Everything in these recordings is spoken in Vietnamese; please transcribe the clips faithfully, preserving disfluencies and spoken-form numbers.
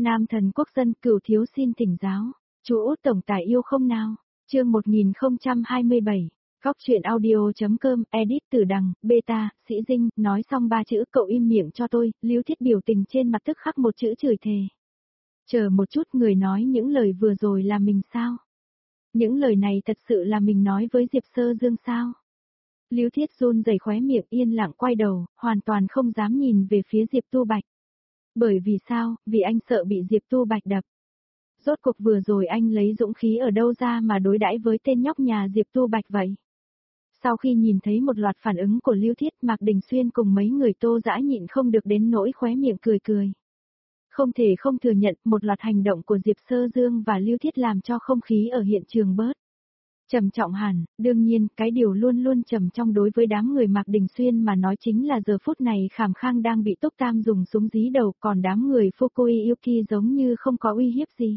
Nam thần quốc dân cửu thiếu xin thỉnh giáo. Chú Út tổng tài yêu không nào? Chương một nghìn không trăm hai mươi bảy. Góc truyện audio.com, edit từ đằng, beta, sĩ dinh, nói xong ba chữ cậu im miệng cho tôi, Liễu Thiết biểu tình trên mặt tức khắc một chữ chửi thề. Chờ một chút, người nói những lời vừa rồi là mình sao? Những lời này thật sự là mình nói với Diệp Sơ Dương sao? Liễu Thiết run rẩy khóe miệng, yên lặng quay đầu, hoàn toàn không dám nhìn về phía Diệp Tu Bạch. Bởi vì sao? Vì anh sợ bị Diệp Tu Bạch đập. Rốt cuộc vừa rồi anh lấy dũng khí ở đâu ra mà đối đãi với tên nhóc nhà Diệp Tu Bạch vậy? Sau khi nhìn thấy một loạt phản ứng của Liễu Thiết, Mạc Đình Xuyên cùng mấy người Tô Dã nhịn không được đến nỗi khóe miệng cười cười. Không thể không thừa nhận, một loạt hành động của Diệp Sơ Dương và Liễu Thiết làm cho không khí ở hiện trường bớt trầm trọng hẳn. Đương nhiên, cái điều luôn luôn trầm trọng đối với đám người Mạc Đình Xuyên mà nói chính là giờ phút này Khảm Khang đang bị Túc Tam dùng súng dí đầu, còn đám người Fukuyuki giống như không có uy hiếp gì.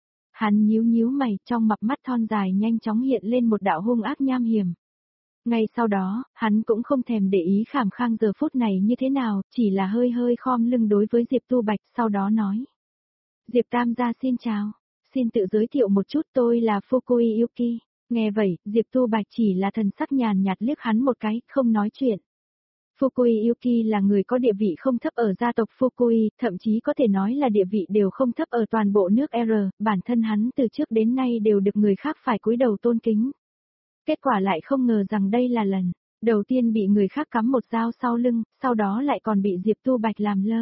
Hắn nhíu nhíu mày, trong mặt mắt thon dài nhanh chóng hiện lên một đạo hung ác nham hiểm. Ngay sau đó, hắn cũng không thèm để ý Khảm Khang giờ phút này như thế nào, chỉ là hơi hơi khom lưng đối với Diệp Tu Bạch, sau đó nói. Diệp Tam gia xin chào, xin tự giới thiệu một chút, tôi là Fukuyuki. Nghe vậy, Diệp Tu Bạch chỉ là thần sắc nhàn nhạt liếc hắn một cái, không nói chuyện. Fukuyuki là người có địa vị không thấp ở gia tộc Fukui, thậm chí có thể nói là địa vị đều không thấp ở toàn bộ nước R, bản thân hắn từ trước đến nay đều được người khác phải cúi đầu tôn kính. Kết quả lại không ngờ rằng đây là lần đầu tiên bị người khác cắm một dao sau lưng, sau đó lại còn bị Diệp Tu Bạch làm lơ.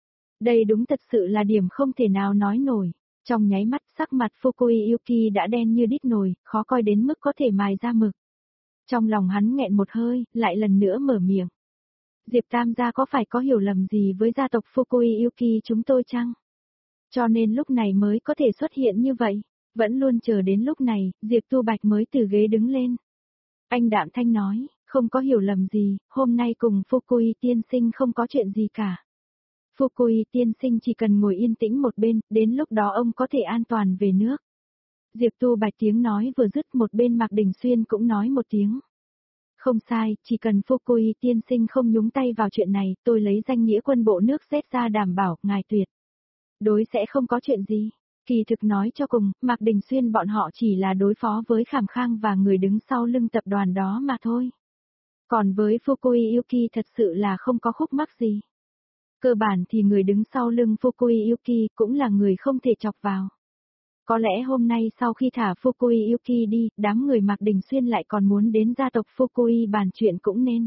Đây đúng thật sự là điểm không thể nào nói nổi. Trong nháy mắt, sắc mặt Fukuyuki đã đen như đít nồi, khó coi đến mức có thể mài ra mực. Trong lòng hắn nghẹn một hơi, lại lần nữa mở miệng. Diệp Tam gia có phải có hiểu lầm gì với gia tộc Fukuyuki chúng tôi chăng? Cho nên lúc này mới có thể xuất hiện như vậy. Vẫn luôn chờ đến lúc này, Diệp Tu Bạch mới từ ghế đứng lên. Anh đạm thanh nói, không có hiểu lầm gì, hôm nay cùng Fukui tiên sinh không có chuyện gì cả. Fukui tiên sinh chỉ cần ngồi yên tĩnh một bên, đến lúc đó ông có thể an toàn về nước. Diệp Tu Bạch tiếng nói vừa dứt, một bên Mạc Đình Xuyên cũng nói một tiếng. Không sai, chỉ cần Fukui tiên sinh không nhúng tay vào chuyện này, tôi lấy danh nghĩa quân bộ nước xét ra đảm bảo, ngài tuyệt đối sẽ không có chuyện gì. Kỳ thực nói cho cùng, Mạc Đình Xuyên bọn họ chỉ là đối phó với Khảm Khang và người đứng sau lưng tập đoàn đó mà thôi. Còn với Fukuyuki thật sự là không có khúc mắc gì. Cơ bản thì người đứng sau lưng Fukuyuki cũng là người không thể chọc vào. Có lẽ hôm nay sau khi thả Fukuyuki đi, đám người Mạc Đình Xuyên lại còn muốn đến gia tộc Fukui bàn chuyện cũng nên.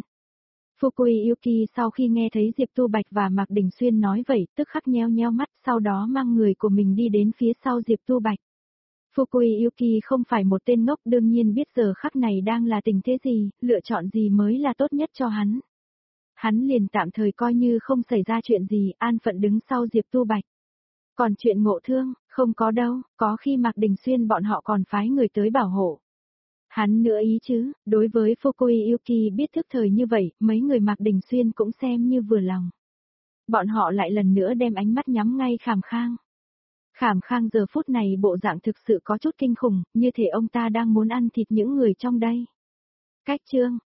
Fukuyuki sau khi nghe thấy Diệp Tu Bạch và Mạc Đình Xuyên nói vậy, tức khắc nheo nheo mắt, sau đó mang người của mình đi đến phía sau Diệp Tu Bạch. Fukuyuki không phải một tên ngốc, đương nhiên biết giờ khắc này đang là tình thế gì, lựa chọn gì mới là tốt nhất cho hắn. Hắn liền tạm thời coi như không xảy ra chuyện gì, an phận đứng sau Diệp Tu Bạch. Còn chuyện Ngộ Thương, không có đâu, có khi Mạc Đình Xuyên bọn họ còn phái người tới bảo hộ. Hắn nữa ý chứ, đối với Fukuyuki biết thức thời như vậy, mấy người Mạc Đình Xuyên cũng xem như vừa lòng. Bọn họ lại lần nữa đem ánh mắt nhắm ngay Khảm Khang. Khảm Khang giờ phút này bộ dạng thực sự có chút kinh khủng, như thể ông ta đang muốn ăn thịt những người trong đây. Cách chương,